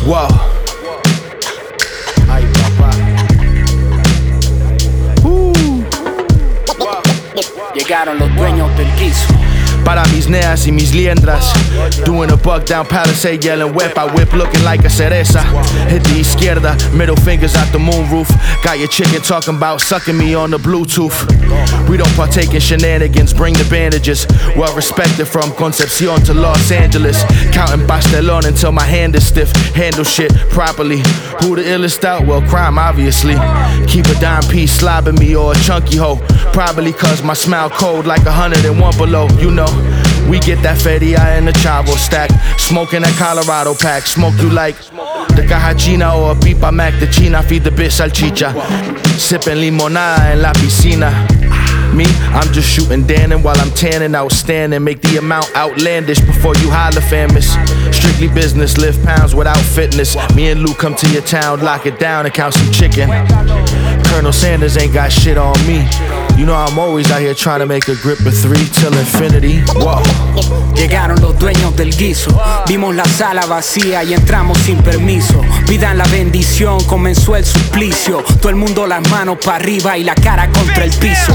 Wow. Ay, papá. Llegaron los dueños del guiso. Para mis neas y mis liendras, doing a buck down Palisade, yelling whip. I whip looking like a cereza. Hit the izquierda, middle fingers out the moon roof. Got your chicken talking about sucking me on the Bluetooth. We don't partake in shenanigans, bring the bandages. Well respected from Concepcion to Los Angeles. Counting pastelon until my hand is stiff. Handle shit properly. Who the illest out? Well, crime obviously. Keep a dime piece slobbing me or a chunky hoe. Probably cause my smile cold like 101 below, you know. We get that feria in the chavo stack. Smoking that Colorado pack. Smoke you like the caja china or a pipa mac. The china feed the bitch salchicha. Sipping limonada en la piscina. Me, I'm just shooting Dannon while I'm tanning, outstanding. Make the amount outlandish before you holler famous. Strictly business, lift pounds without fitness. Me and Lou come to your town, lock it down and count some chicken. Colonel Sanders ain't got shit on me. You know I'm always out here trying to make a grip of 3 till infinity. Whoa. Llegaron los dueños del guiso. Vimos la sala vacía y entramos sin permiso. Pidan la bendición, comenzó el suplicio. Todo el mundo las manos para arriba y la cara contra el piso.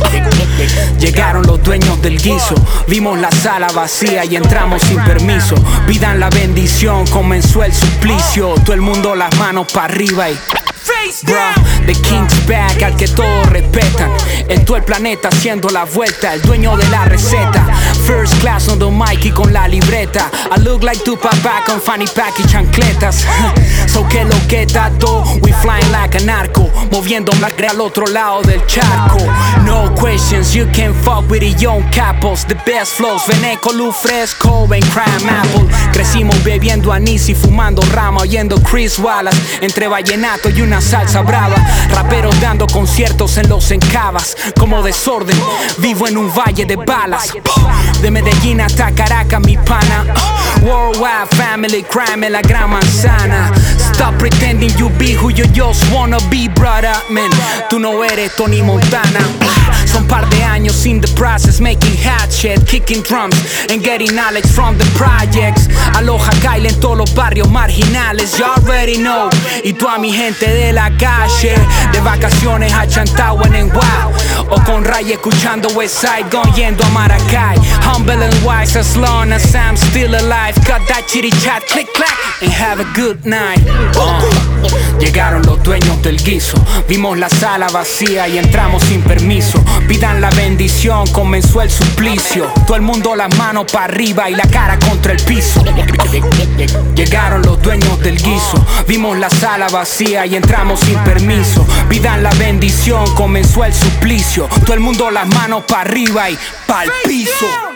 Llegaron los dueños del guiso. Vimos la sala vacía y entramos sin permiso. Pidan la bendición, comenzó el suplicio. Todo el mundo las manos para arriba y... Bruh, the king's back, al que todos respetan. En todo el planeta haciendo la vuelta, el dueño de la receta. First class on the mic y con la libreta. I look like Tupac back con fanny pack y chancletas. So que lo que tato, we flying like a narco. Moviendo la al otro lado del charco. No questions, you can fuck with the young capos. The best flows, Veneco, luz fresco, en crime apple. Crecimos bebiendo anís y fumando rama, oyendo Chris Wallace. Entre vallenato y una salsa brava. Raperos dando conciertos en los encabas. Como desorden, vivo en un valle de balas. De Medellín hasta Caracas, mi pana. Worldwide family crime en la gran manzana. Stop pretending you be who you just wanna be, brother. Man, tú no eres Tony Montana. Son par de años in the process, making hot shit, kicking drums and getting knowledge from the projects. Aloha Kyle en todos los barrios marginales, you already know. Y tú a mi gente de la calle, de vacaciones a Chantagua en Wow, o con Ray escuchando Westside, Gun yendo a Maracay. Humble and wise as long as I'm still alive. Cut that chitty chat, click clack, and have a good night. Llegaron los dueños del guiso. Vimos la sala vacía y entramos sin permiso. Pidan la bendición, comenzó el suplicio. Todo el mundo las manos para arriba y la cara contra el piso. Llegaron los dueños del guiso. Vimos la sala vacía y entramos sin permiso. Pidan la bendición, comenzó el suplicio. Todo el mundo las manos para arriba y pa'l piso.